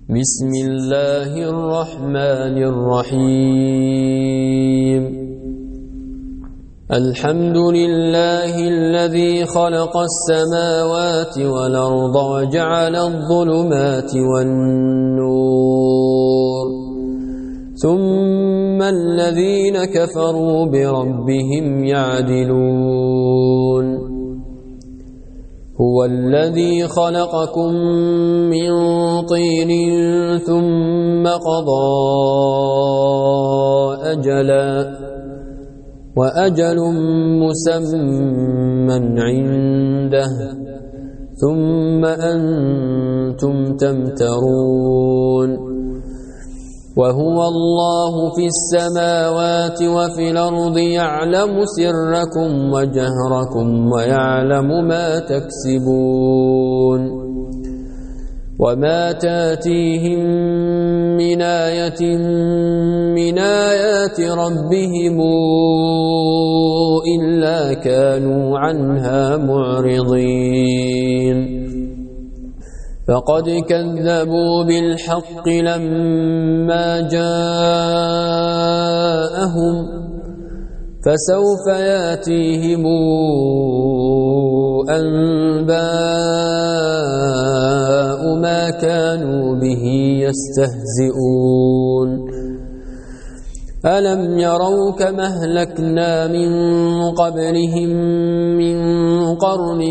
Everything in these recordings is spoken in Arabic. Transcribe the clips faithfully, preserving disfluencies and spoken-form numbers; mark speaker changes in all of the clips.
Speaker 1: بسم الله الرحمن الرحيم الحمد لله الذي خلق السماوات والأرض وجعل الظلمات والنور ثم الذين كفروا بربهم يعدلون هو الذي خلقكم من طين ثم قضى أجلا وأجل مسمى عنده ثم أنتم تمترون وهو الله في السماوات وفي الأرض يعلم سركم وجهركم ويعلم ما تكسبون وما تاتيهم من آية من آيات ربهم إلا كانوا عنها معرضين فقد كذبوا بالحق لما جاءهم فسوف ياتيهم أنباء ما كانوا به يستهزئون ألم يروا كما أهلكنا من قبلهم من قرن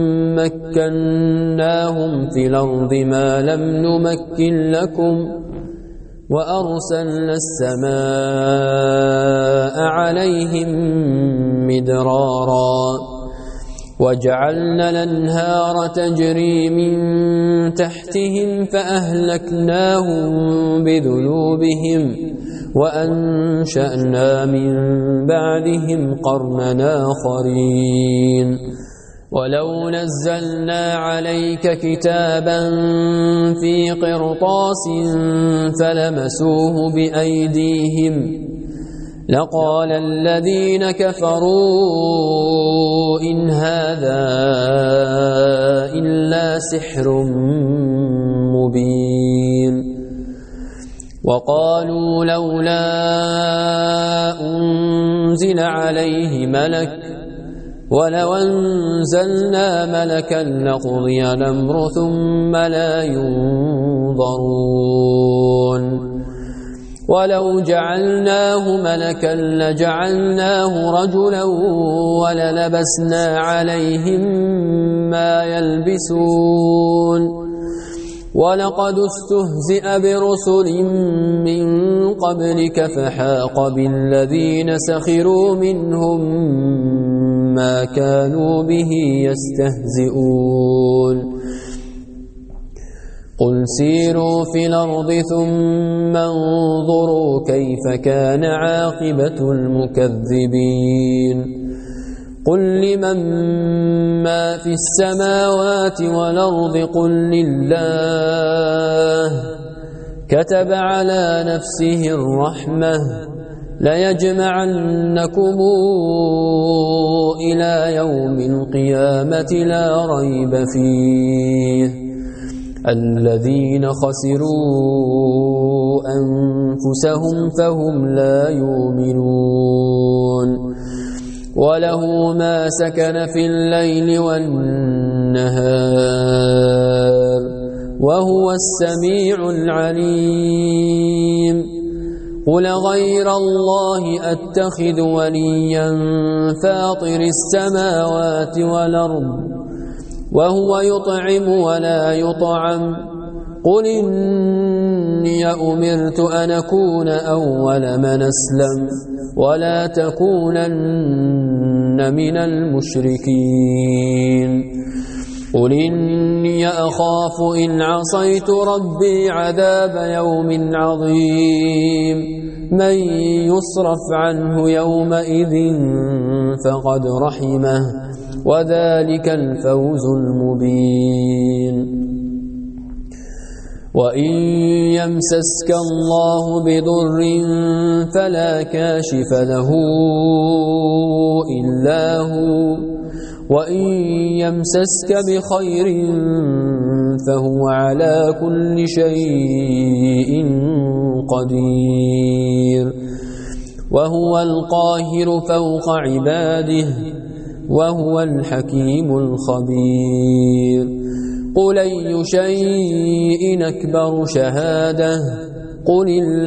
Speaker 1: مكناهم في الأرض ما لم نمكن لكم وأرسلنا السماء عليهم مدرارا وجعلنا الأنهار تجري من تحتهم فأهلكناهم بذنوبهم وأنشأنا من بعدهم قرنا آخرين ولو نزلنا عليك كتابا في قرطاس فلمسوه بأيديهم لقال الذين كفروا إن هذا إلا سحر مبين وقالوا لولا أنزل عليه ملك ولو أنزلنا ملكا لقضي الأمر ثم لا ينظرون ولو جعلناه ملكا لجعلناه رجلا وللبسنا عليهم ما يلبسون ولقد استهزئ برسل من قبلك فحاق بالذين سخروا منهم ما كانوا به يستهزئون قل سيروا في الأرض ثم انظروا كيف كان عاقبة المكذبين قل لمن ما في السماوات والأرض قل لله كتب على نفسه الرحمة ليجمعنكم إلى يوم القيامة لا ريب فيه الذين خسروا أنفسهم فهم لا يؤمنون وله ما سكن في الليل والنهار وهو السميع العليم قل غير الله أتخذ وليا فاطر السماوات والأرض وهو يطعم ولا يطعم قل إني أمرت أن أكون أول من أسلم ولا تكونن من المشركين قل إني أخاف إن عصيت ربي عذاب يوم عظيم من يصرف عنه يومئذ فقد رحمه وذلك الفوز المبين وإن يمسسك الله بضر فلا كاشف له إلا هو وإن يمسسك بخير فهو على كل شيء قدير وهو القاهر فوق عباده وهو الحكيم الخبير قل أي شيء أكبر شهادة قل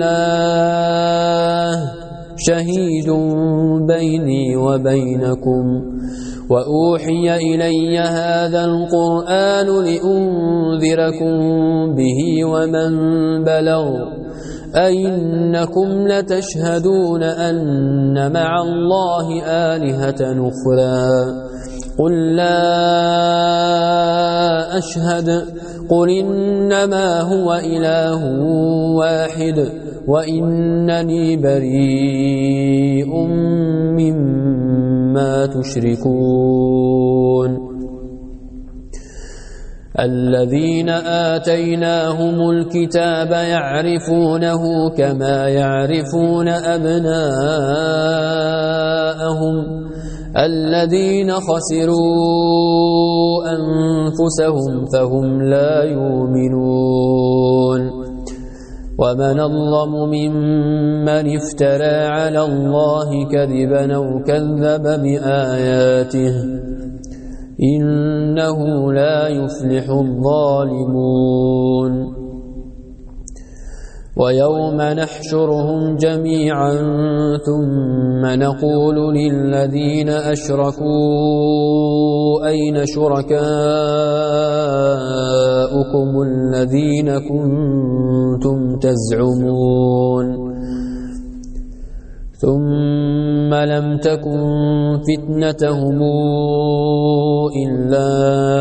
Speaker 1: الله شهيد بيني وبينكم وأوحي إلي هذا القرآن لأنذركم به ومن بلغ أئنكم لتشهدون أن مع الله آلهة أخرى قل لا أشهد قل إنما هو إله واحد وإنني بريء مما تشركون الذين آتيناهم الكتاب يعرفونه كما يعرفون أبناءهم الذين خسروا أنفسهم فهم لا يؤمنون ومن أظلم ممن افترى على الله كذبا أو كذب بآياته إنه لا يفلح الظالمون ويوم نحشرهم جميعا ثم نقول للذين أشركوا أين شركاؤكم الذين كنتم تزعمون ثم لم تكن فتنتهم إلا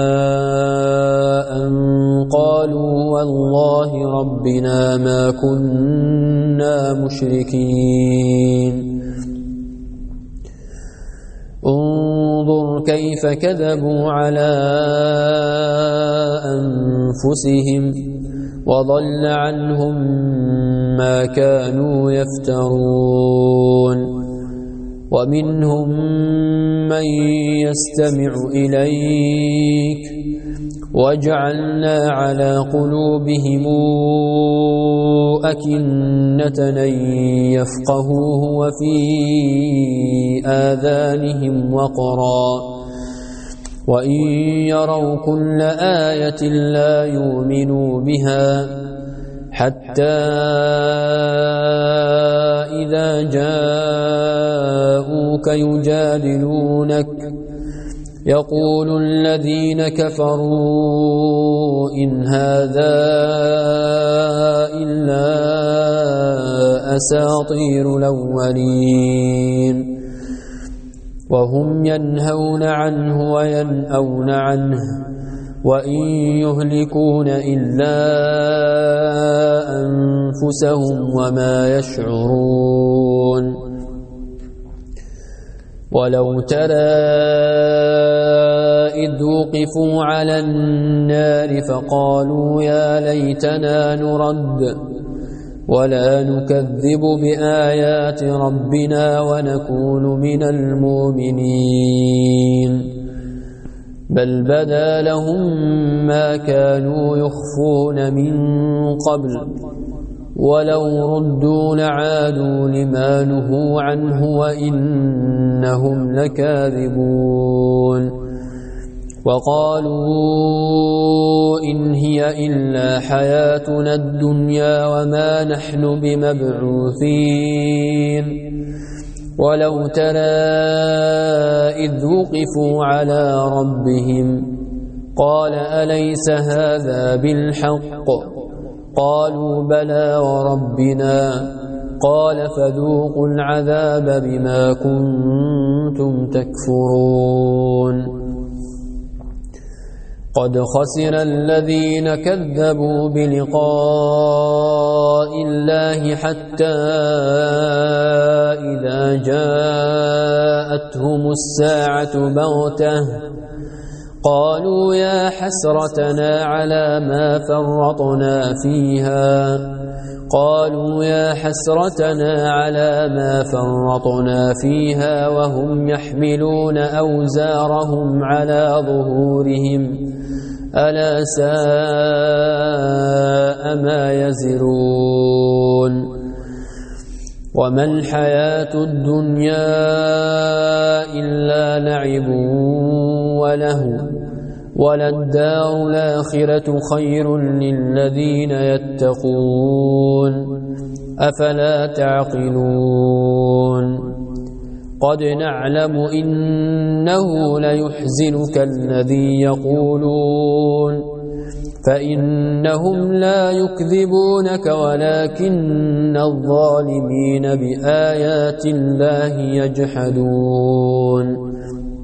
Speaker 1: أن قالوا والله ربنا ما كنا مشركين انظر كيف كذبوا على أنفسهم وضل عنهم ما كانوا يفترون ومنهم من يستمع إليك وجعلنا على قلوبهم أكنة أن يفقهوه وفي آذانهم وقرا وإن يروا كل آية لا يؤمنوا بها حتى إذا جاءوك يجادلونك يقول الذين كفروا إن هذا إلا أساطير الأولين وهم ينهون عنه وينأون عنه وإن يهلكون إلا أنفسهم وما يشعرون ولو ترى إذ وقفوا على النار فقالوا يا ليتنا نرد ولا نكذب بآيات ربنا ونكون من المؤمنين بل بدا لهم ما كانوا يخفون من قبل ولو ردوا لعادوا لما نهوا عنه وإنهم لكاذبون وقالوا إن هي إلا حياتنا الدنيا وما نحن بمبعوثين ولو ترى إذ وقفوا على ربهم قال أليس هذا بالحق قالوا بلى وربنا قال فذوقوا العذاب بما كنتم تكفرون قد خسر الذين كذبوا بلقاء الله حتى إذا جاءتهم الساعة بغتة قالوا يا حسرتنا على ما فرطنا فيها قالوا يا حسرتنا على ما فرطنا فيها وهم يحملون أوزارهم على ظهورهم ألا ساء ما يزرون وما الحياة الدنيا إلا لعب وله وللدار الآخرة خير للذين يتقون أفلا تعقلون قد نعلم إنه ليحزنك الذي يقولون فإنهم لا يكذبونك ولكن الظالمين بآيات الله يجحدون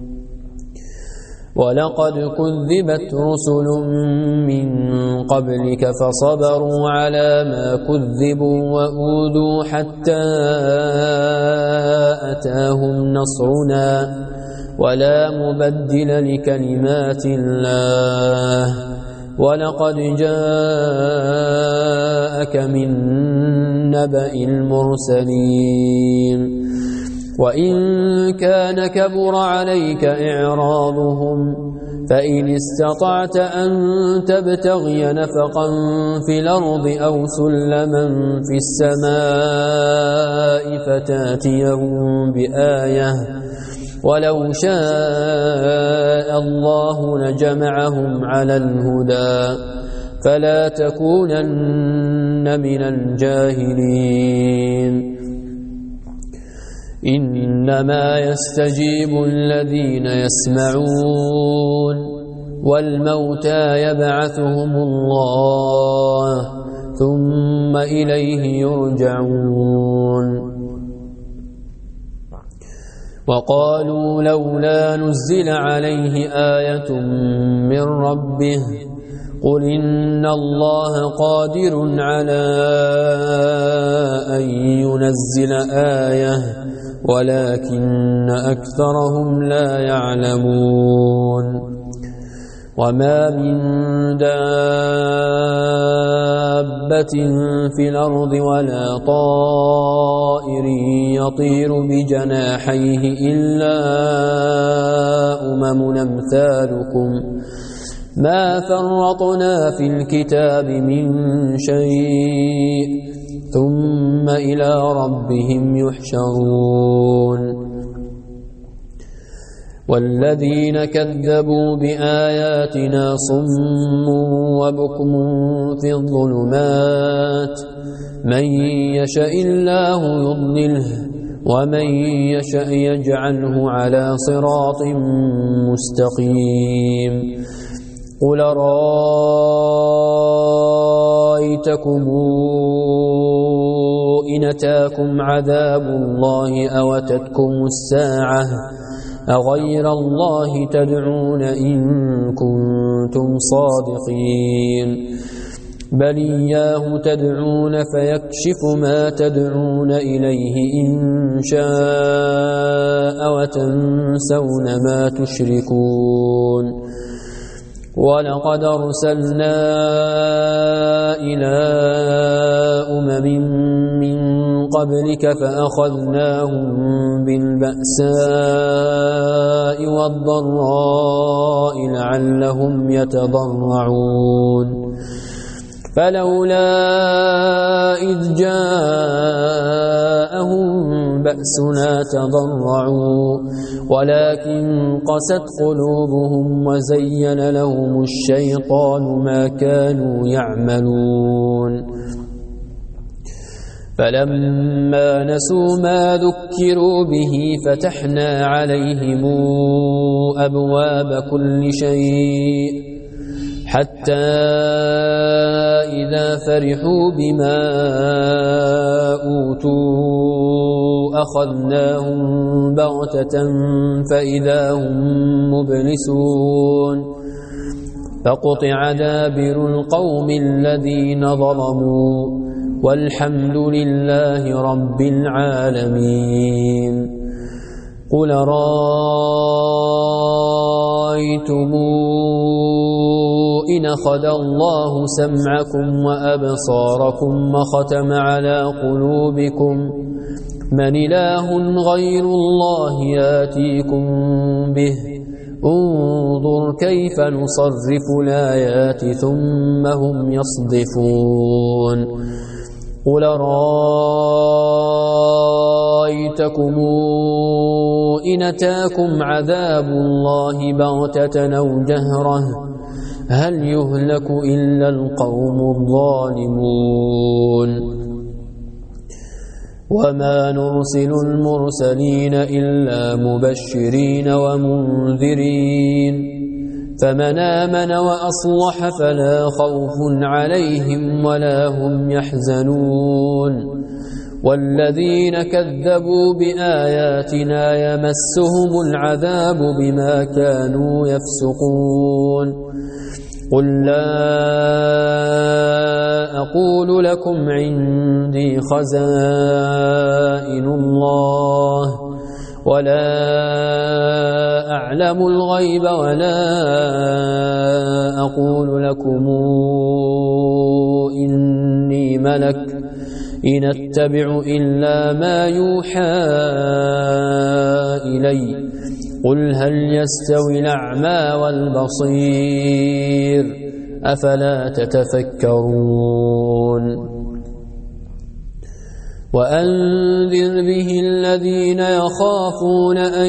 Speaker 1: ولقد كذبت رسل من قبلك فصبروا على ما كذبوا وأوذوا حتى أتاهم نصرنا ولا مبدل لكلمات الله ولقد جاءك من نبأ المرسلين وإن كان كبر عليك إعراضهم فإن استطعت أن تبتغي نفقا في الأرض أو سلما في السماء فتاتيهم بآية ولو شاء الله لجمعهم على الهدى فلا تكونن من الجاهلين إنما يستجيب الذين يسمعون والموتى يبعثهم الله ثم إليه يرجعون وقالوا لولا نزل عليه آية من ربه قل إن الله قادر على أن ينزل آية ولكن أكثرهم لا يعلمون وما من دابة في الأرض ولا طائر يطير بجناحيه إلا أمم أمثالكم ما فرطنا في الكتاب من شيء ثم إلى ربهم يحشرون والذين كذبوا بآياتنا صم وبكم في الظلمات من يشاء الله يضلله ومن يشاء يجعله على صراط مستقيم قل رأيتكم إن أتاكم عذاب الله أو أتتكم الساعة أغير الله تدعون إن كنتم صادقين بل إياه تدعون فيكشف ما تدعون إليه إن شاء وتنسون ما تشركون ولقد أرسلنا إلى أمم من قبلك فأخذناهم بالبأساء والضراء لعلهم يتضرعون فلولا إذ جاءهم بأسنا تضرعوا ولكن قست قلوبهم وزين لهم الشيطان ما كانوا يعملون فلما نسوا ما ذكروا به فتحنا عليهم أبواب كل شيء حتى إذا فرحوا بما أوتوا أخذناهم بغتة فإذا هم مبلسون فقطع دابر القوم الذين ظلموا والحمد لله رب العالمين قل رأيتم إن أخذ الله سمعكم وأبصاركم وختم على قلوبكم من إله غير الله ياتيكم به انظر كيف نصرف الآيات ثم هم يصدفون قل رأيتكم إن أتاكم عذاب الله بغتة أو جهرة هل يهلك إلا القوم الظالمون وما نرسل المرسلين إلا مبشرين ومنذرين فمن آمن وأصلح فلا خوف عليهم ولا هم يحزنون والذين كذبوا بآياتنا يمسهم العذاب بما كانوا يفسقون قل لا أقول لكم عندي خزائن الله ولا أعلم الغيب ولا أقول لكم إني ملك إن أتبع إلا ما يوحى إلي قل هل يستوي الأعمى والبصير أفلا تتفكرون وأنذر به الذين يخافون أن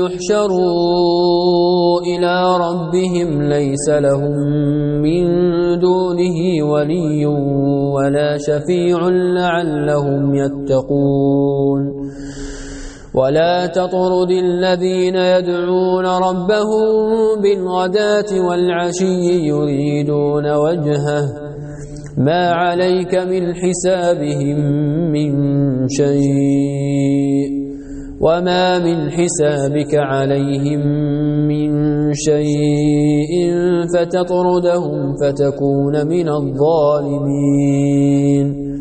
Speaker 1: يحشروا إلى ربهم ليس لهم من دونه ولي ولا شفيع لعلهم يتقون ولا تطرد الذين يدعون ربهم بالغداة والعشي يريدون وجهه ما عليك من حسابهم من شيء وما من حسابك عليهم من شيء فتطردهم فتكون من الظالمين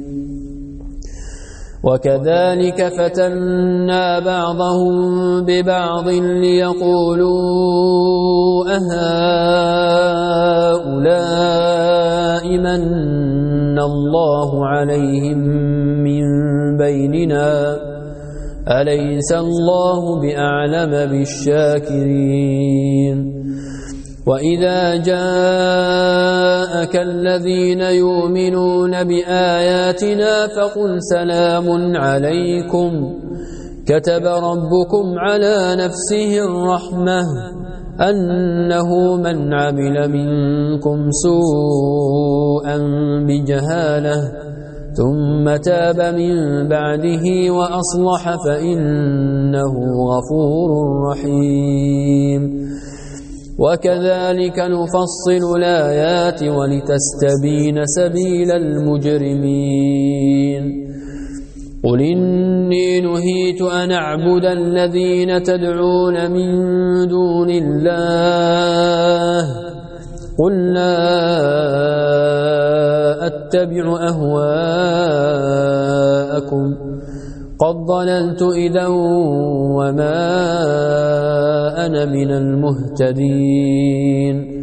Speaker 1: وكذلك فتنا بعضهم ببعض ليقولوا أهؤلاء من الله عليهم من بيننا أليس الله بأعلم بالشاكرين وإذا جاءك الذين يؤمنون بآياتنا فقل سلام عليكم كتب ربكم على نفسه الرحمة أنه من عمل منكم سوءا بجهالة ثم تاب من بعده وأصلح فإنه غفور رحيم وكذلك نفصل الآيات ولتستبين سبيل المجرمين قل إني نهيت أن أعبد الذين تدعون من دون الله قل لا أتبع أهواءكم قد ضللت إذا وما أنا من المهتدين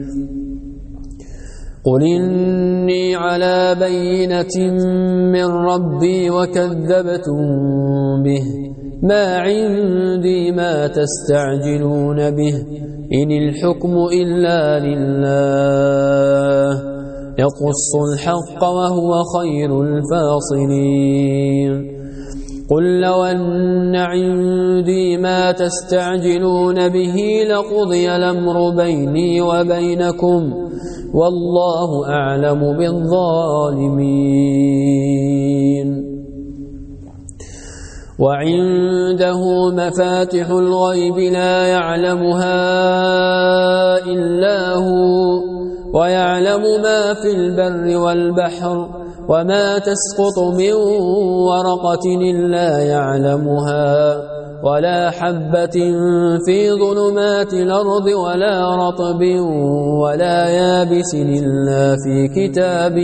Speaker 1: قل إني على بينة من ربي وكذبتم به ما عندي ما تستعجلون به إن الحكم إلا لله يقص الحق وهو خير الفاصلين قل لو أن عندي ما تستعجلون به لقضي الأمر بيني وبينكم والله أعلم بالظالمين وعنده مفاتح الغيب لا يعلمها إلا هو ويعلم ما في البر والبحر وما تسقط من ورقة إلا يعلمها ولا حبة في ظلمات الأرض ولا رطب ولا يابس إلا في كتاب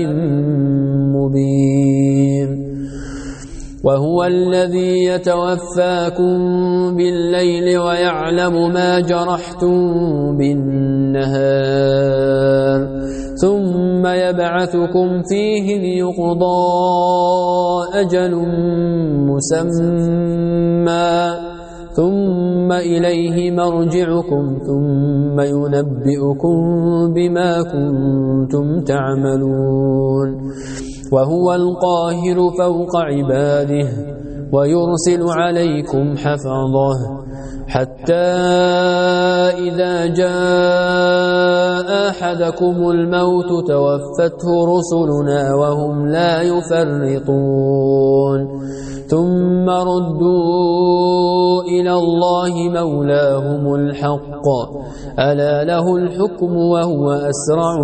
Speaker 1: مبين وهو الذي يتوفاكم بالليل ويعلم ما جرحتم بالنهار ثم يبعثكم فيه ليقضى أجل مسمى ثم ثم إليه مرجعكم ثم ينبئكم بما كنتم تعملون وهو القاهر فوق عباده ويرسل عليكم حفظه حتى إذا جاء أحدكم الموت توفته رسلنا وهم لا يفرطون ثم ردوا إلى الله مولاهم الحق ألا له الحكم وهو أسرع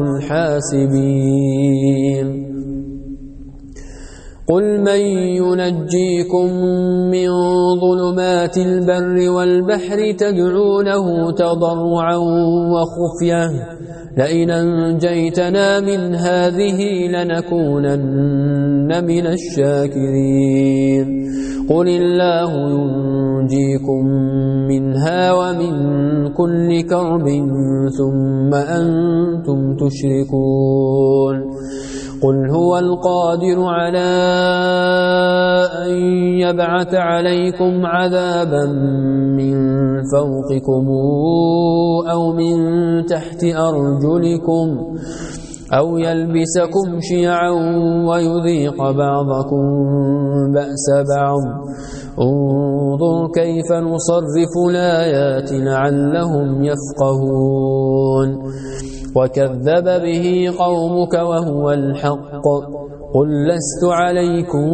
Speaker 1: الحاسبين قل من ينجيكم من ظلمات البر والبحر تدعونه تضرعا وخفية لئن أنجيتنا من هذه لنكونن من الشاكرين قل الله ينجيكم منها ومن كل كرب ثم أنتم تشركون قل هو القادر على أن يبعث عليكم عذابا من فوقكم أو من تحت أرجلكم أو يلبسكم شيعا ويذيق بعضكم بأس بعض انظر كيف نصرف الآيات لعلهم يفقهون وكذب به قومك وهو الحق قل لست عليكم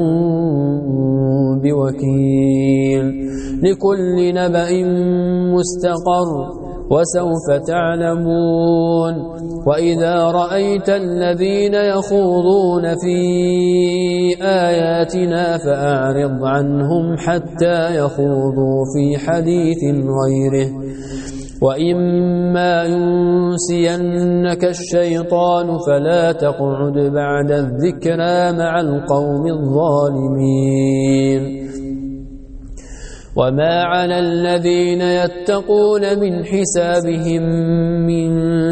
Speaker 1: بوكيل لكل نبأ مستقر وسوف تعلمون وإذا رأيت الذين يخوضون في آياتنا فأعرض عنهم حتى يخوضوا في حديث غيره وإما ينسينك الشيطان فلا تقعد بعد الذكرى مع القوم الظالمين وما على الذين يتقون من حسابهم من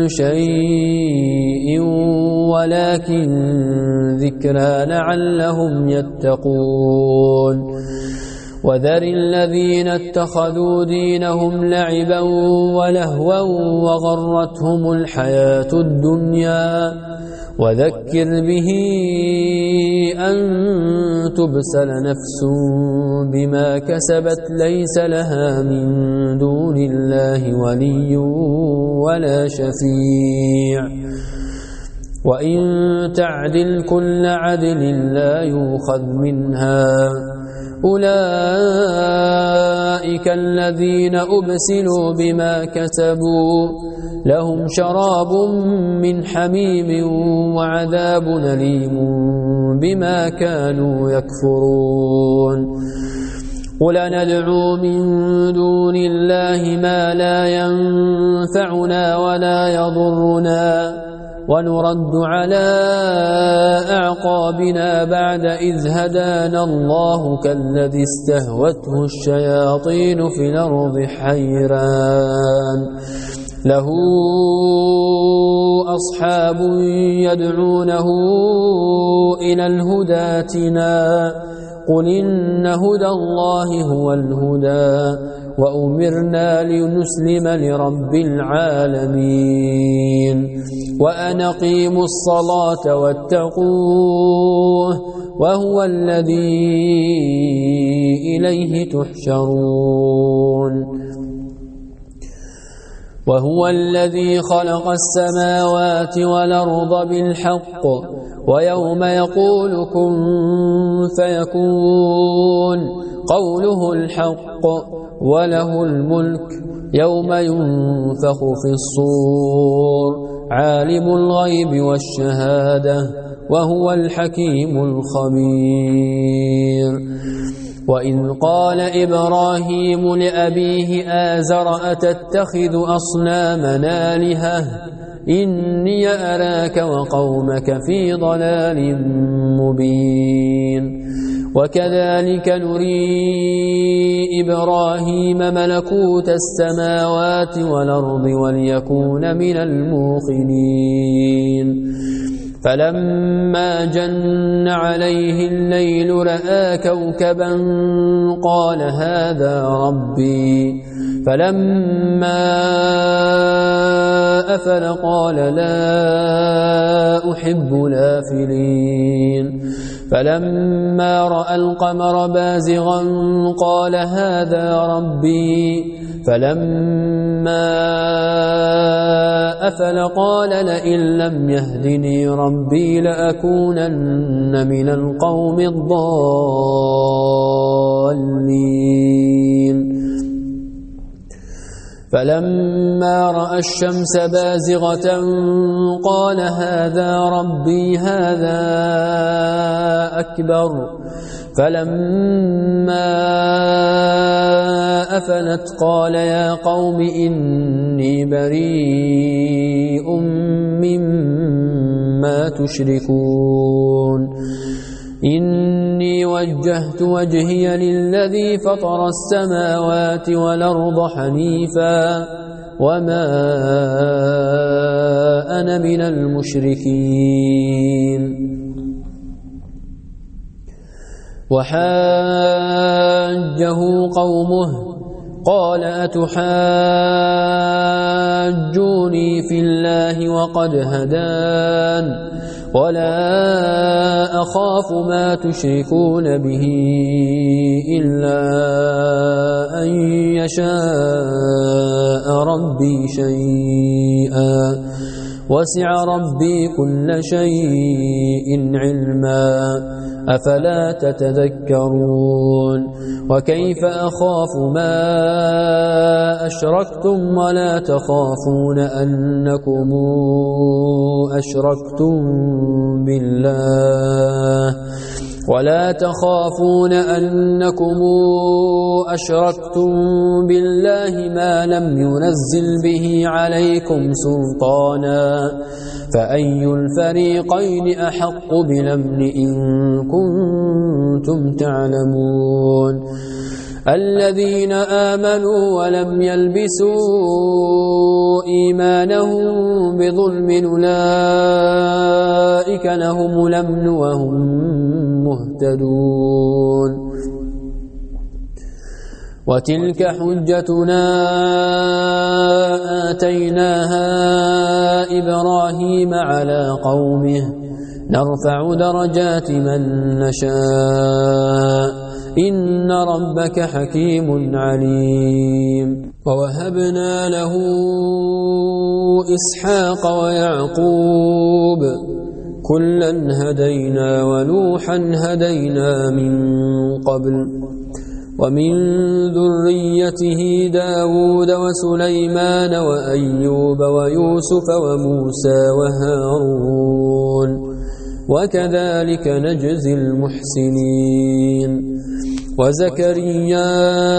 Speaker 1: شيء ولكن ذكرى لعلهم يتقون وذر الذين اتخذوا دينهم لعبا ولهوا وغرتهم الحياة الدنيا وذكر به أن تبسل نفس بما كسبت ليس لها من دون الله ولي ولا شفيع وإن تعدل كل عدل لا يؤخذ منها أولئك الذين أبسلوا بما كسبوا لهم شراب من حميم وعذاب أليم بما كانوا يكفرون قل ندعو من دون الله ما لا ينفعنا ولا يضرنا ونرد على أعقابنا بعد إذ هدانا الله كالذي استهوته الشياطين في الأرض حيران له أصحاب يدعونه إلى الهدى ائتنا قل إن هدى الله هو الهدى وأمرنا لنسلم لرب العالمين وأن أقيموا الصلاة واتقوه وهو الذي إليه تحشرون وهو الذي خلق السماوات والأرض بالحق ويوم يقول كن فيكون قوله الحق وله الملك يوم ينفخ في الصور عالم الغيب والشهادة وهو الحكيم الخبير وإذ قال إبراهيم لأبيه آزر أتتخذ أصنامنا آلهة إني أراك وقومك في ضلال مبين وكذلك نري إبراهيم ملكوت السماوات والأرض وليكون من الموقنين فلما جن عليه الليل رأى كوكبا قال هذا ربي فلما أفل قال لا أحب الآفلين فلما رأى القمر بازغا قال هذا ربي فلما أفل قال لئن لم يهدني ربي لأكونن من القوم الضالين فلما رأى الشمس بازغة قال هذا ربي هذا أكبر فلما أفلت قال يا قوم إني بريء مما تشركون إني وجهت وجهي للذي فطر السماوات والأرض حنيفا وما أنا من المشركين وحاجه قومه قال أتحاجوني في الله وقد هدان ولا أخاف ما تشركون به إلا أن يشاء ربي شيئا وسع ربي كل شيء علما أفلا تتذكرون وكيف أخاف ما أشركتم ولا تخافون أنكم أشركتم بالله ولا تخافون أنكم أشركتم بالله ما لم ينزل به عليكم سلطانا فأي الفريقين أحق بالأمن إن كنتم تعلمون الذين آمنوا ولم يلبسوا إيمانهم بظلم أولئك لهم الأمن وهم مهتدون وتلك حجتنا آتيناها إبراهيم على قومه نرفع درجات من نشاء إن ربك حكيم عليم ووهبنا له إسحاق ويعقوب كلا هدينا ونوحا هدينا من قبل ومن ذريته داود وسليمان وأيوب ويوسف وموسى وهارون وكذلك نجزي المحسنين وزكريا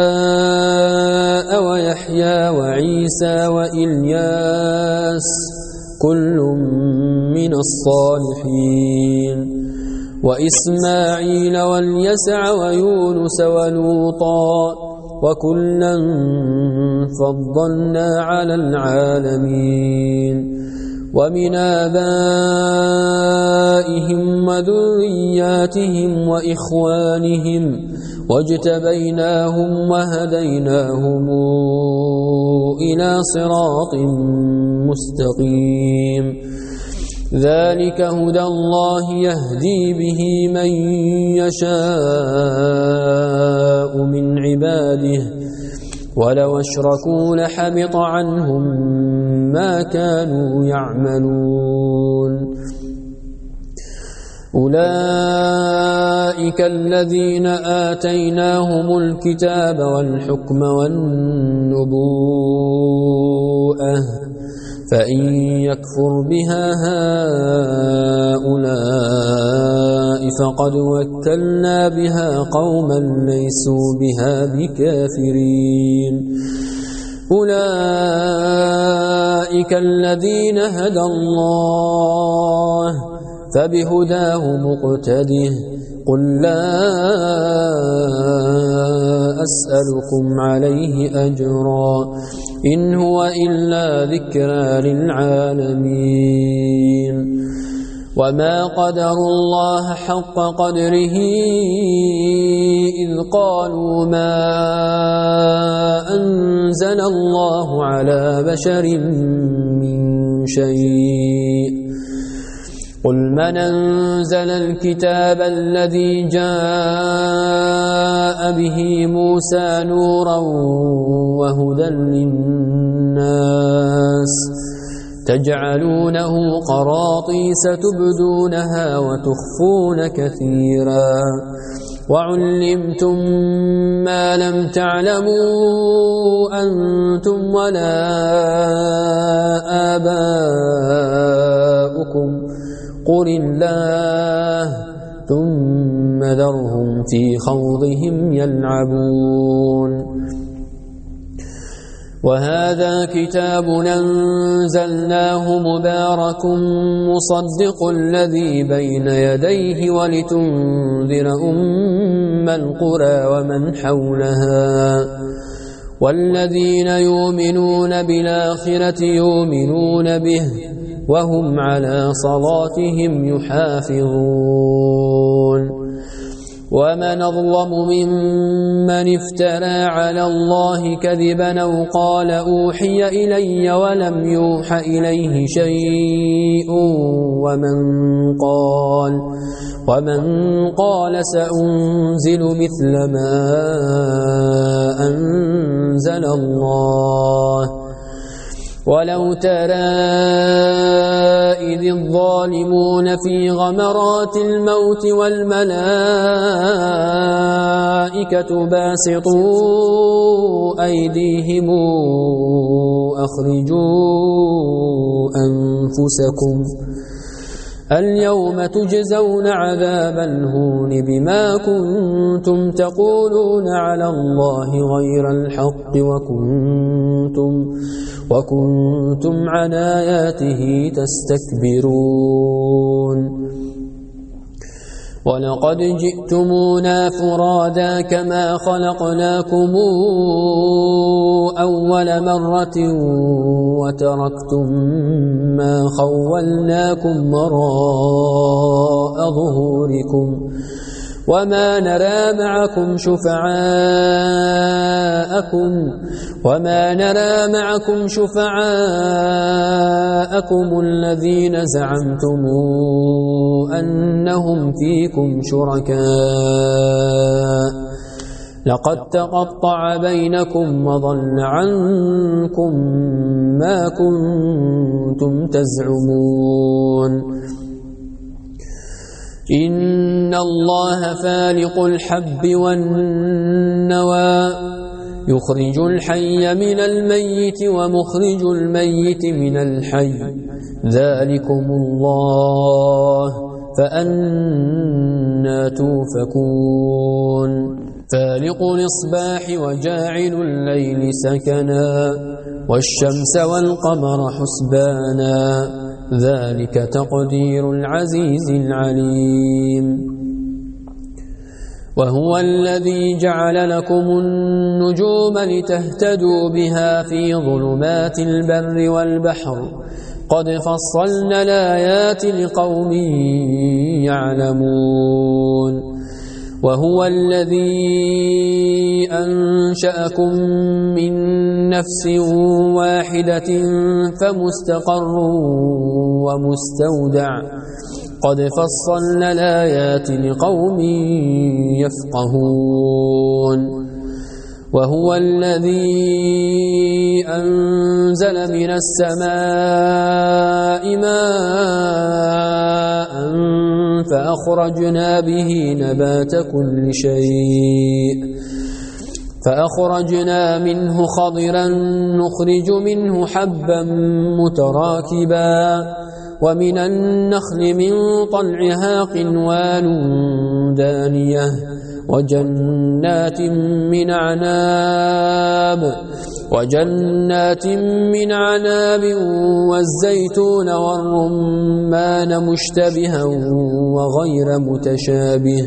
Speaker 1: ويحيى وعيسى وإلياس كل من الصالحين وإسماعيل واليسع ويونس ولوطا وكلا فضلنا على العالمين ومن آبائهم وذرياتهم وإخوانهم واجتبيناهم وهديناهم إلى صراط مستقيم ذلك هدى الله يهدي به من يشاء من عباده ولو اشركوا لحبط عنهم ما كانوا يعملون أولئك الذين آتيناهم الكتاب والحكم والنبوءة فإن يكفر بها هؤلاء فقد وكلنا بها قوما ليسوا بها بكافرين أولئك الذين هدى الله فبهداه مقتده قل لا أسألكم عليه أجرا إن هو إلا ذكرى للعالمين وما قدروا الله حق قدره إذ قالوا ما أنزل الله على بشر من شيء قل من أنزل الكتاب الذي جاء به موسى نورا وهدى للناس تجعلونه قراطيس تبدونها وتخفون كثيرا وعلمتم ما لم تعلموا أنتم ولا آباؤكم قل الله ثم ذرهم في خوضهم يلعبون وهذا كتاب أنزلناه مبارك مصدق الذي بين يديه ولتنذر أم القرى ومن حولها والذين يؤمنون بالآخرة يؤمنون به وهم على صلاتهم يحافظون ومن أظلم ممن افترى على الله كذبا أو قال أوحي إلي ولم يوح إليه شيء ومن قال ومن قال سأنزل مثل ما أنزل الله ولو ترى إذ الظالمون في غمرات الموت والملائكة باسطوا أيديهم أخرجوا أنفسكم اليوم تجزون عذاب الهون بما كنتم تقولون على الله غير الحق وكنتم وكنتم عن آياته تستكبرون ولقد جئتمونا فرادا كما خلقناكم أول مرة وتركتم ما خولناكم وراء ظهوركم وما نرى معكم شفعاءكم وما نرى معكم شفعاءكم الذين زعمتم أنهم فيكم شركاء لقد تقطع بينكم وضل عنكم ما كنتم تزعمون إن الله فالق الحب والنوى يخرج الحي من الميت ومخرج الميت من الحي ذلكم الله فأنى توفكون فالق الإصباح وجاعل الليل سكنا والشمس والقمر حسبانا ذلك تقدير العزيز العليم وهو الذي جعل لكم النجوم لتهتدوا بها في ظلمات البر والبحر قد فصلنا الآيات لقوم يعلمون وهو الذي أنشأكم من نفس واحدة فمستقر ومستودع قد فصلنا الآيات لقوم يفقهون وهو الذي أنزل من السماء ماء فأخرجنا به نبات كل شيء فأخرجنا منه خضرا نخرج منه حبا متراكبا ومن النخل من طلعها قنوان دانية وجنات من عناب وجنات من عناب والزيتون والرمان مشتبها وغير متشابه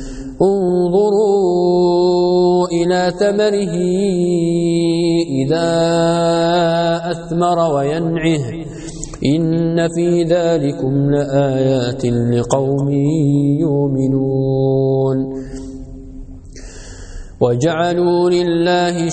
Speaker 1: انظروا إلى ثمره إذا أثمر وينعه إن في ذلكم لآيات لقوم يؤمنون وجعلوا لله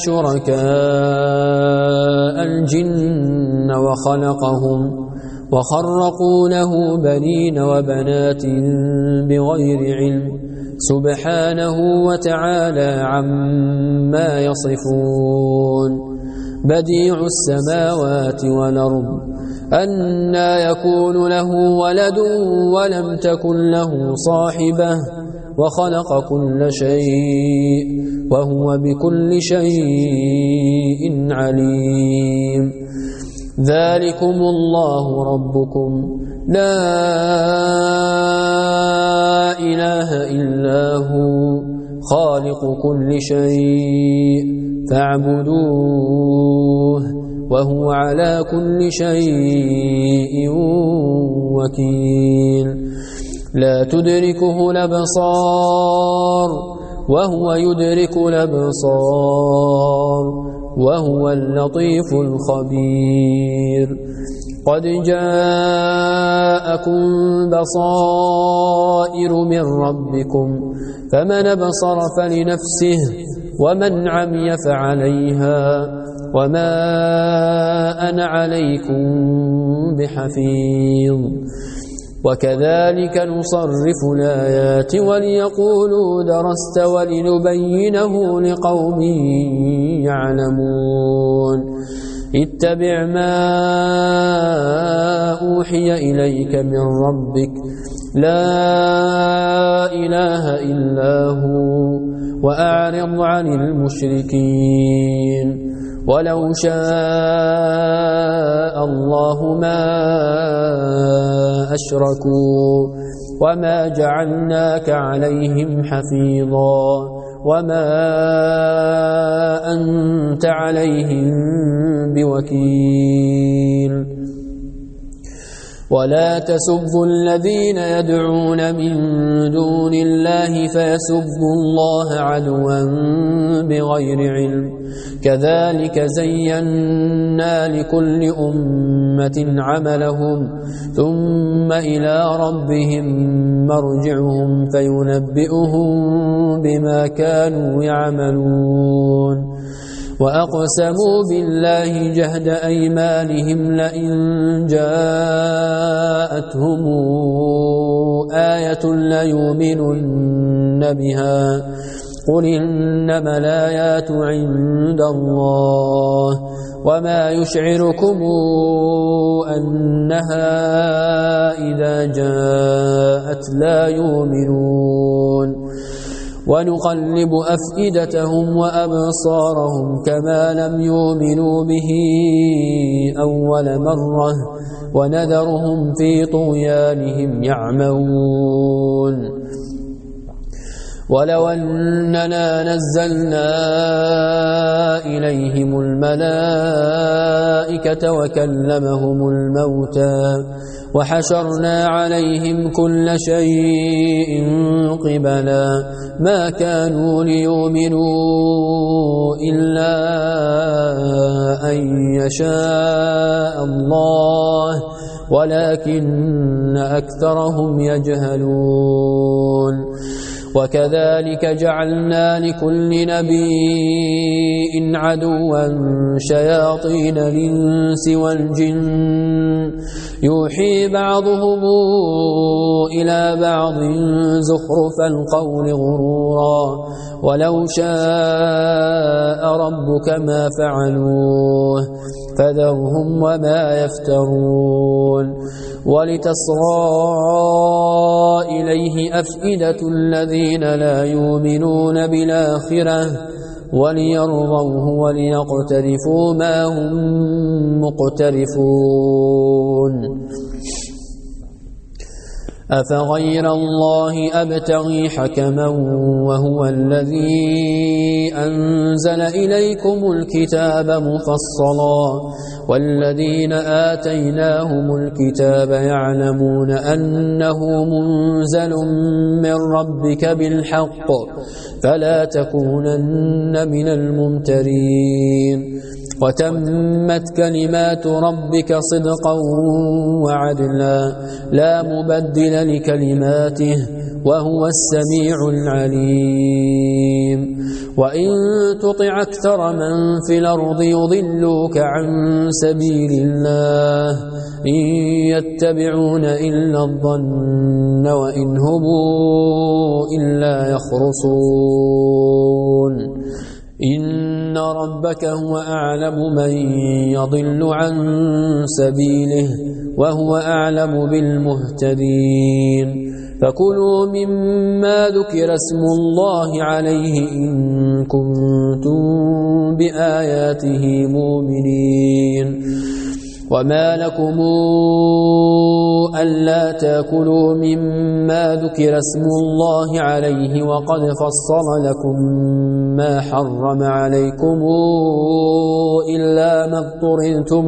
Speaker 1: شركاء الجن وخلقهم وخرقوا له بنين وبنات بغير علم سبحانه وتعالى عما يصفون بديع السماوات والأرض أنى يكون له ولد ولم تكن له صاحبة وخلق كل شيء وهو بكل شيء عليم ذلكم الله ربكم لا إله إلا هو خالق كل شيء فاعبدوه وهو على كل شيء وكيل لا تدركه الأبصار وهو يدرك الأبصار وهو اللطيف الخبير قد جاءكم بصائر من ربكم فمن أبصر فلنفسه ومن عمي فعليها وما أنا عليكم بحفيظ وكذلك نصرف الآيات وليقولوا درست ولنبينه لقوم يعلمون اتبع ما أوحي إليك من ربك لا إله إلا هو وأعرض عن المشركين ولو شاء الله ما أشركوا وما جعلناك عليهم حفيظا وما أنت عليهم بوكيل ولا تسبوا الذين يدعون من دون الله فيسبوا الله عدوا بغير علم كذلك زينا لكل أمة عملهم ثم إلى ربهم مرجعهم فينبئهم بما كانوا يعملون وأقسموا بالله جهد أيمانهم لئن جاءتهم آية ليؤمنن بها قل إنما الآيات عند الله وما يشعركم أنها إذا جاءت لا يؤمنون ونقلب أفئدتهم وأبصارهم كما لم يؤمنوا به أول مرة ونذرهم في طغيانهم يعمهون ولو أننا نزلنا إليهم الملائكة وكلمهم الموتى وحشرنا عليهم كل شيء قبلا ما كانوا ليؤمنوا إلا أن يشاء الله ولكن أكثرهم يجهلون وكذلك جعلنا لكل نبي عدوا شياطين الإنس والجن يوحي بعضهم إلى بعض زخرف القول غرورا ولو شاء ربك ما فعلوه فذرهم وما يفترون ولتصغى إليه أفئدة الذين لا يؤمنون بالآخرة وليرضوه وليقترفوا ما هم مقترفون أفغير الله أبتغي حكما وهو الذي أنزل إليكم الكتاب مفصلا والذين آتيناهم الكتاب يعلمون أنه منزل من ربك بالحق فلا تكونن من الممترين وتمت كلمات ربك صدقا وعدلا لا مبدل لكلماته وهو السميع العليم وإن تطع أكثر من في الأرض يضلوك عن سبيل الله إن يتبعون إلا الظن وإن هم إلا يخرصون إن ربك هو أعلم من يضل عن سبيله وهو أعلم بالمهتدين فكلوا مما ذكر اسم الله عليه إن كنتم بآياته مؤمنين وما لكم ألا تأكلوا مما ذكر اسم الله عليه وقد فصل لكم ما حرم عليكم إلا ما اضطررتم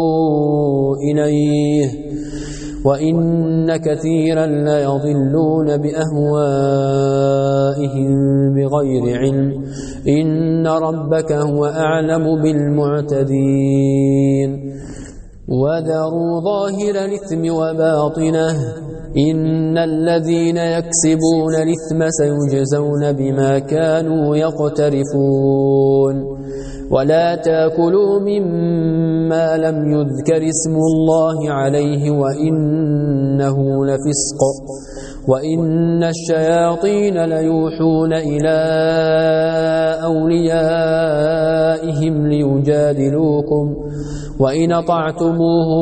Speaker 1: إليه وإن كثيرا ليضلون بأهوائهم بغير علم إن ربك هو أعلم بالمعتدين وذروا ظاهر الإثم وباطنه إن الذين يكسبون الإثم سيجزون بما كانوا يقترفون ولا تأكلوا مما لم يذكر اسم الله عليه وإنه لفسق وإن الشياطين ليوحون إلى أوليائهم ليجادلوكم وإن أطعتموهم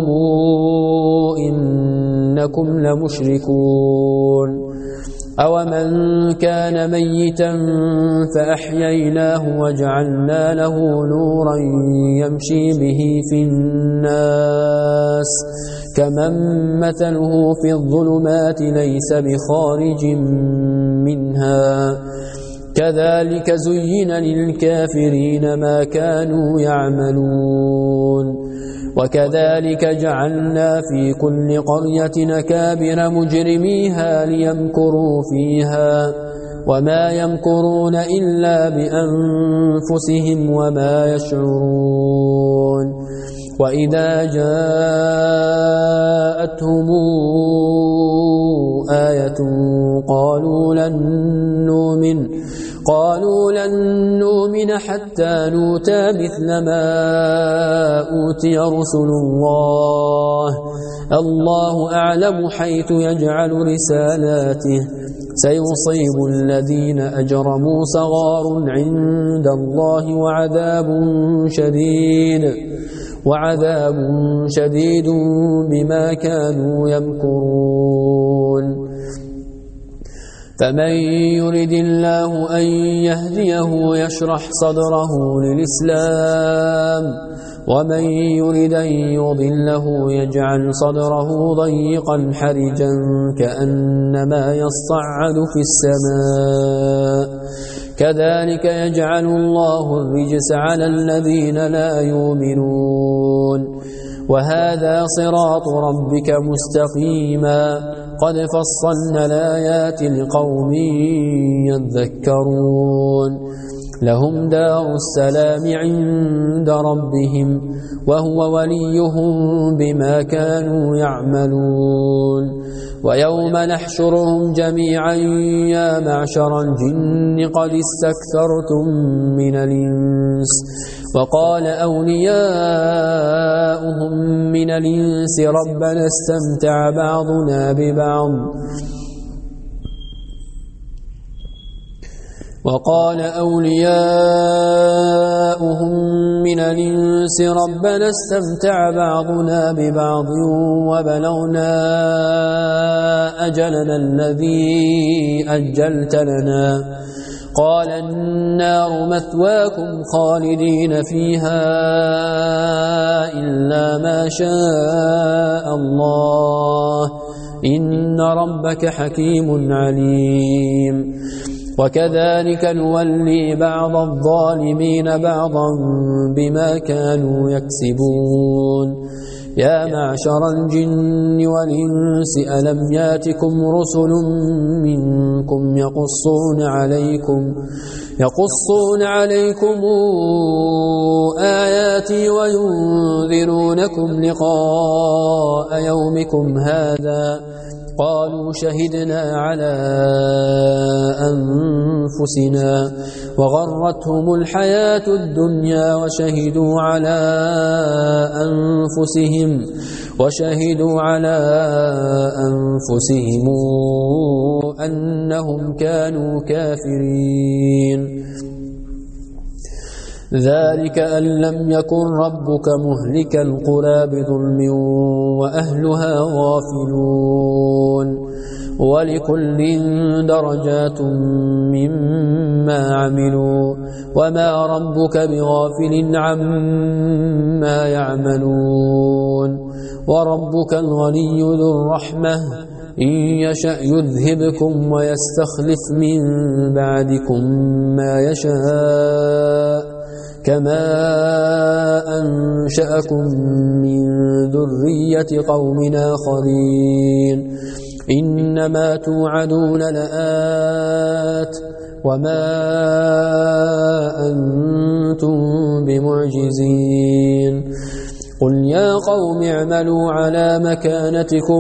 Speaker 1: إنكم لمشركون أومن كان ميتا فأحييناه وجعلنا له نورا يمشي به في الناس كمن مثله في الظلمات ليس بخارج منها كذلك زين للكافرين ما كانوا يعملون وكذلك جعلنا في كل قرية أكابر مجرميها ليمكروا فيها وما يمكرون إلا بأنفسهم وما يشعرون وإذا جاءتهم آية قالوا لن نؤمن قالوا لن نؤمن حتى نؤتى مثل ما أوتي رسل الله الله أعلم حيث يجعل رسالاته سيصيب الذين أجرموا صغار عند الله وعذاب شديد وعذاب شديد بما كانوا يمكرون فمن يرد الله أن يهديه يشرح صدره للإسلام ومن يرد أن يضله يجعل صدره ضيقا حرجا كأنما يصعد في السماء كذلك يجعل الله الرجس على الذين لا يؤمنون وهذا صراط ربك مستقيما قد فصلنا الآيات لقوم يذكرون لهم دار السلام عند ربهم وهو وليهم بما كانوا يعملون ويوم نحشرهم جميعا يا معشر الجن قد استكثرتم من الإنس وقال أولياؤهم من الإنس ربنا استمتع بعضنا ببعض وقال أولياؤهم من الإنس ربنا استمتع بعضنا ببعض وبلغنا أجلنا الذي أجلت لنا قال النار مثواكم خالدين فيها إلا ما شاء الله إن ربك حكيم عليم وكذلك نولي بعض الظالمين بعضا بما كانوا يكسبون يا معشر الجن والإنس ألم ياتكم رسل منكم يقصون عليكم يقصون عليكم آياتي وينذرونكم لقاء يومكم هذا قالوا شهدنا على أنفسنا وغرتهم الحياة الدنيا وشهدوا على أنفسهم وشهدوا على أنفسهم أنهم كانوا كافرين ذلك أن لم يكن ربك مهلك القرى بظلم وأهلها غافلون ولكل درجات مما عملوا وما ربك بغافل عما يعملون وربك الغني ذو الرحمة إن يشأ يذهبكم ويستخلف من بعدكم ما يشاء كما أنشأكم من ذرية قوم آخرين إنما توعدون لآت وما أنتم بمعجزين قل يا قوم اعملوا على مكانتكم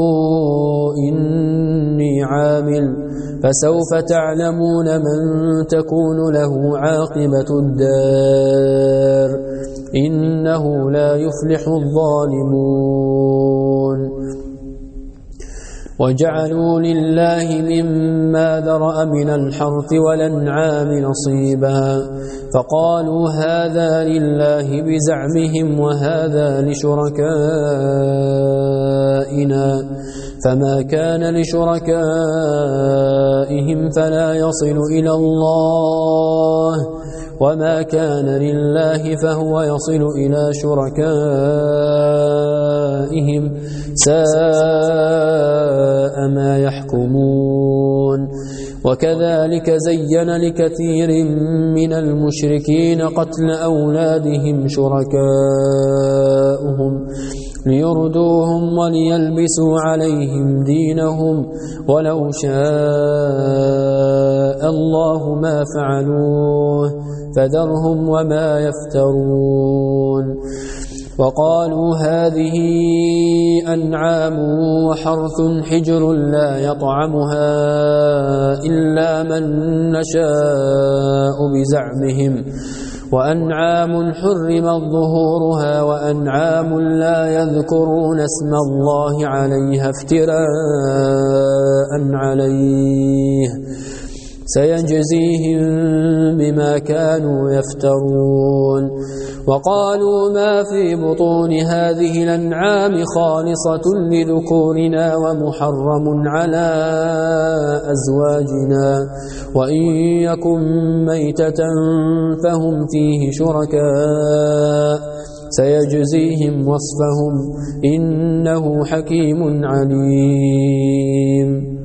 Speaker 1: إني عامل فسوف تعلمون من تكون له عاقبة الدار إنه لا يفلح الظالمون وجعلوا لله مما ذرأ من الحرث والأنعام نصيبا فقالوا هذا لله بزعمهم وهذا لشركائنا فما كان لشركائهم فلا يصل إلى الله وما كان لله فهو يصل إلى شركائهم ساء ما يحكمون وكذلك زين لكثير من المشركين قتل أولادهم شركاؤهم ليردوهم وليلبسوا عليهم دينهم ولو شاء الله ما فعلوه فذرهم وما يفترون وقالوا هذه أنعام وحرث حجر لا يطعمها إلا من نشاء بزعمهم وأنعام حرمت ظهورها وأنعام لا يذكرون اسم الله عليها افتراء عليه سيجزيهم بما كانوا يفترون وقالوا ما في بطون هذه الأنعام خالصة لذكورنا ومحرم على أزواجنا وإن يكن ميتة فهم فيه شركاء سيجزيهم وصفهم إنه حكيم عليم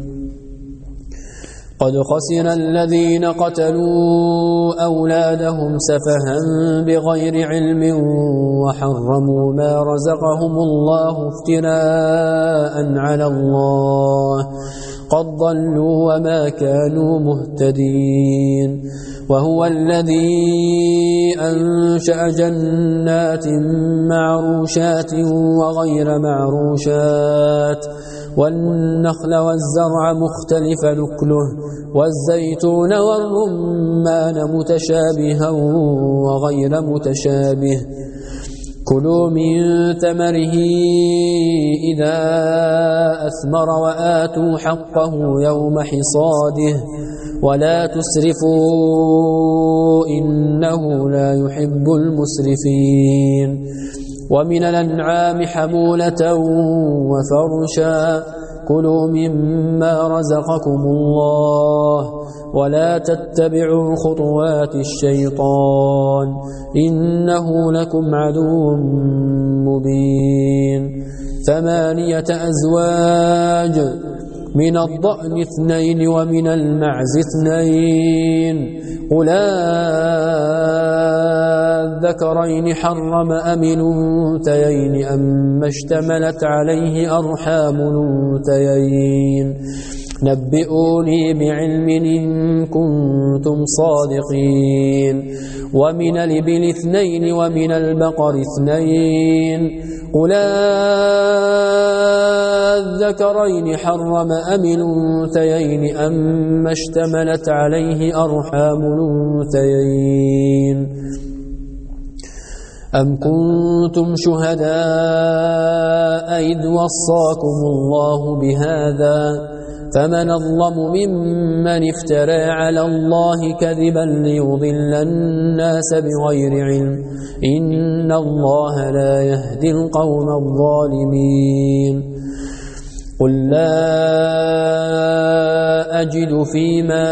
Speaker 1: قد خسر الذين قتلوا أولادهم سفها بغير علم وحرموا ما رزقهم الله افتراء على الله قد ضلوا وما كانوا مهتدين وهو الذي أنشأ جنات معروشات وغير معروشات والنخل والزرع مختلف نكله والزيتون والرمان متشابها وغير متشابه كلوا من ثمره إذا أثمر وآتوا حقه يوم حصاده ولا تسرفوا إنه لا يحب المسرفين ومن الأنعام حمولة وفرشا كلوا مما رزقكم الله ولا تتبعوا خطوات الشيطان إنه لكم عدو مبين ثمانية أزواج من الضأن اثنين ومن المعز اثنين قل الذكرين حرم أم الأنثيين أما اشتملت عليه أرحام الأنثيين نبئوني بعلم إن كنتم صادقين ومن الإبل اثنين ومن البقر اثنين قل الذكرين حرم أم الأنثيين أما اشتملت عليه أرحام الأنثيين أم كنتم شهداء إذ وصاكم الله بهذا فمن أظلم ممن افترى على الله كذبا ليضل الناس بغير علم إن الله لا يهدي القوم الظالمين قل لا أجد فيما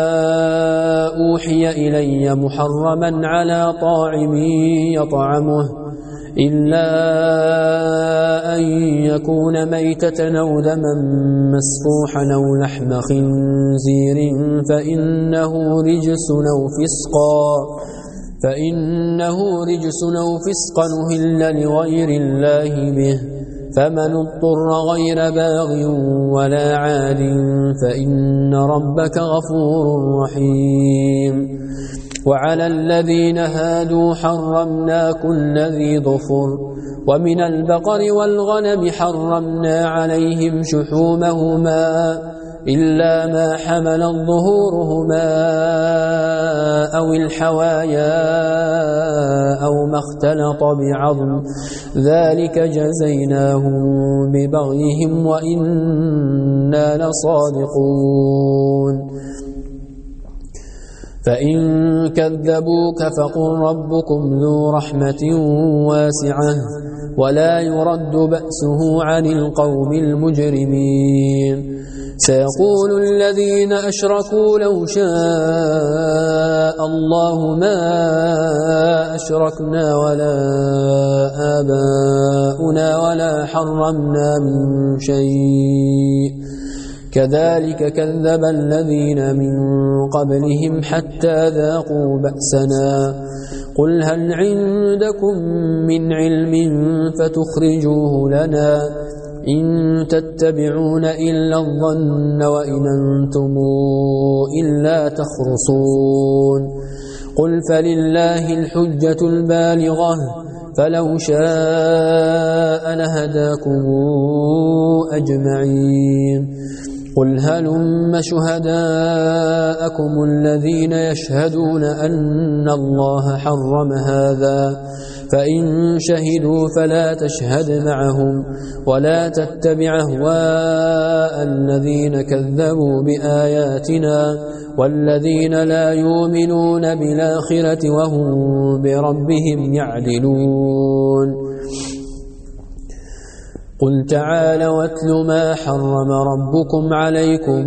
Speaker 1: أوحي إلي محرما على طاعم يطعمه إلا أن يكون ميتة أو دما مسفوحا أو لحم خنزير فإنه رجس أو فسقا فإنه رجس أو فسقا أهل لغير الله به فمن اضطر غير باغ ولا عاد فإن ربك غفور رحيم وعلى الذين هادوا حرمنا كل ذي ظفر ومن البقر والغنم حرمنا عليهم شحومهما إلا ما حملت ظهورهما أو الحوايا أو ما اختلط بعظم ذلك جزيناهم ببغيهم وإنا لصادقون فإن كذبوك فقل ربكم ذو رحمة واسعة ولا يرد بأسه عن القوم المجرمين سيقول الذين أشركوا لو شاء الله ما أشركنا ولا آباؤنا ولا حرمنا من شيء كذلك كذب الذين من قبلهم حتى ذاقوا بأسنا قل هل عندكم من علم فتخرجوه لنا إن تتبعون إلا الظن وإن أنتم إلا تخرصون قل فلله الحجة البالغة فلو شاء لهداكم أجمعين قل هلم شهداءكم الذين يشهدون أن الله حرم هذا فإن شهدوا فلا تشهد معهم ولا تتبع أهواء الذين كذبوا بآياتنا والذين لا يؤمنون بالآخرة وهم بربهم يعدلون قل تعالوا واتل ما حرم ربكم عليكم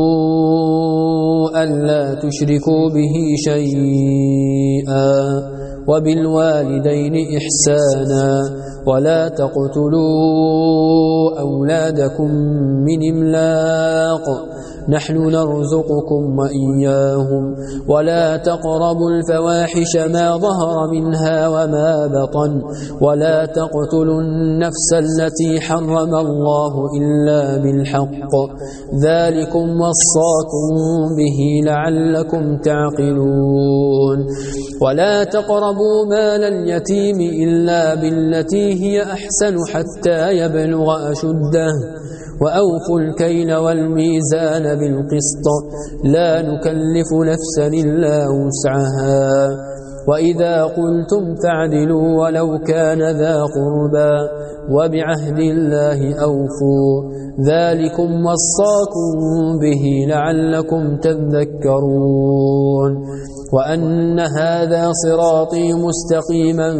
Speaker 1: ألا تشركوا به شيئا وبالوالدين إحسانا ولا تقتلوا أولادكم من إملاق نحن نرزقكم وإياهم ولا تقربوا الفواحش ما ظهر منها وما بطن ولا تقتلوا النفس التي حرم الله إلا بالحق ذلكم وصاكم به لعلكم تعقلون ولا تقربوا مال اليتيم إلا بالتي هي أحسن حتى يبلغ أشده وأوفوا الكيل والميزان بالقسط لا نكلف نفسا إلا وسعها وإذا قلتم فاعدلوا ولو كان ذا قربى وبعهد الله أوفوا ذلكم وصاكم به لعلكم تذكرون وأن هذا صراطي مستقيما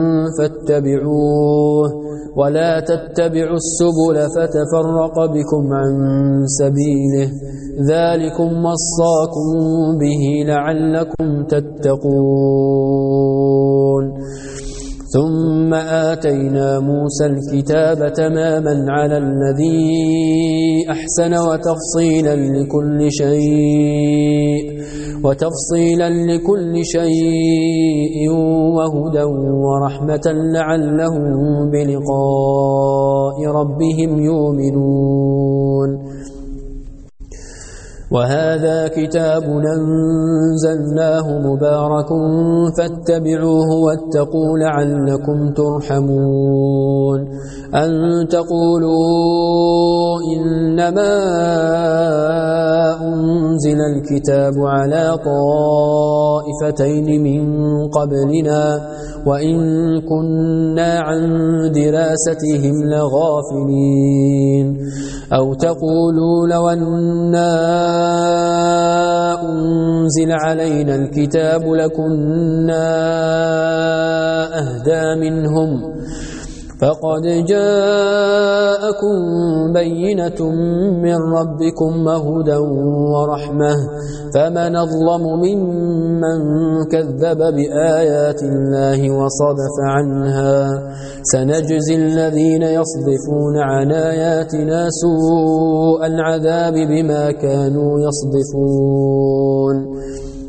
Speaker 1: فاتبعوه ولا تتبعوا السبل فتفرق بكم عن سبيله ذلكم وصاكم به لعلكم تتقون ثم آتينا موسى الكتاب تماما على الذي أحسن وتفصيلا لكل شيء وتفصيلا لكل شيء وهدى ورحمة لعلهم بلقاء ربهم يؤمنون. وهذا كتاب أنزلناه مبارك فاتبعوه واتقوا لعلكم ترحمون. أن تقولوا إنما أنزل الكتاب على طائفتين من قبلنا وإن كنا عن دراستهم لغافلين. أو تقولوا لو أننا أنزل علينا الكتاب لكنا أهدى منهم فقد جاءكم بينة من ربكم وهدى ورحمة فمن أظلم ممن كذب بآيات الله وصدف عنها. سنجزي الذين يصدفون عن آياتنا سوء العذاب بما كانوا يصدفون.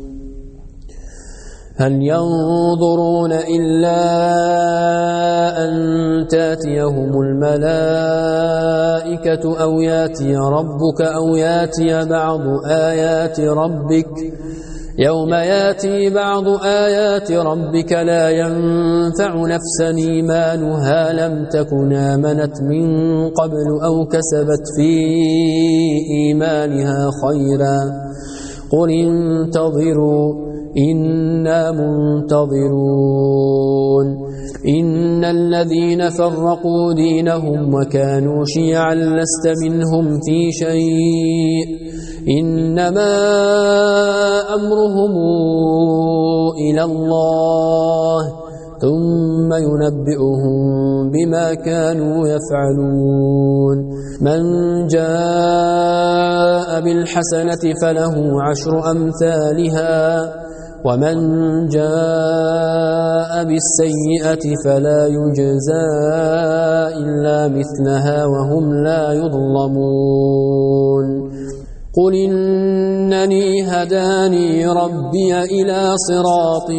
Speaker 1: هل ينظرون إلا أن تأتيهم الملائكة أو يأتي ربك أو يأتي بعض آيات ربك يوم يأتي بعض آيات ربك لا ينفع نفسا إيمانها لم تكن آمنت من قبل أو كسبت في إيمانها خيرا قل انتظروا إنا منتظرون. إن الذين فرقوا دينهم وكانوا شيعا لست منهم في شيء إنما أمرهم إلى الله ثم ينبئهم بما كانوا يفعلون. من جاء بالحسنة فله عشر أمثالها ومن جاء بالسيئة فلا يجزى إلا مثلها وهم لا يظلمون. قل إنني هداني ربي إلى صراط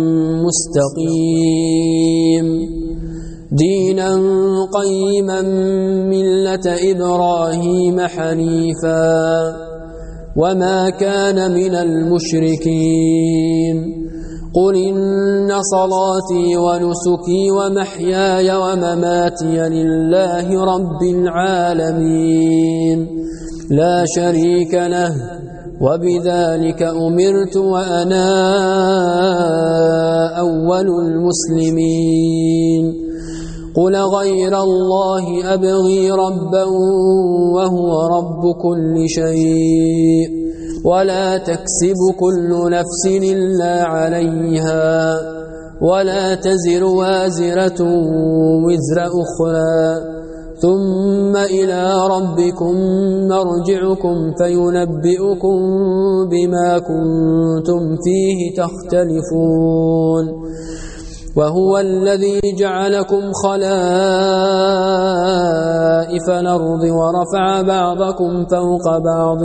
Speaker 1: مستقيم دينا قيما ملة إبراهيم حنيفا وما كان من المشركين. قل إن صلاتي ونسكي ومحياي ومماتي لله رب العالمين لا شريك له وبذلك أمرت وأنا أول المسلمين. قل غير الله أبغي ربا وهو رب كل شيء ولا تكسب كل نفس إلا عليها ولا تزر وازرة وزر أخرى ثم إلى ربكم مرجعكم فينبئكم بما كنتم فيه تختلفون. وهو الذي جعلكم خلائف الأرض ورفع بعضكم فوق بعض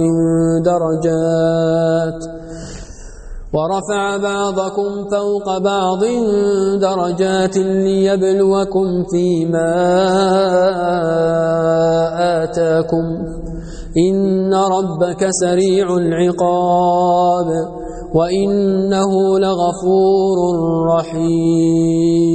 Speaker 1: درجات ورفع بعضكم فوق بعض درجات ليبلوكم فيما آتاكم إن ربك سريع العقاب وإنه لغفور رحيم.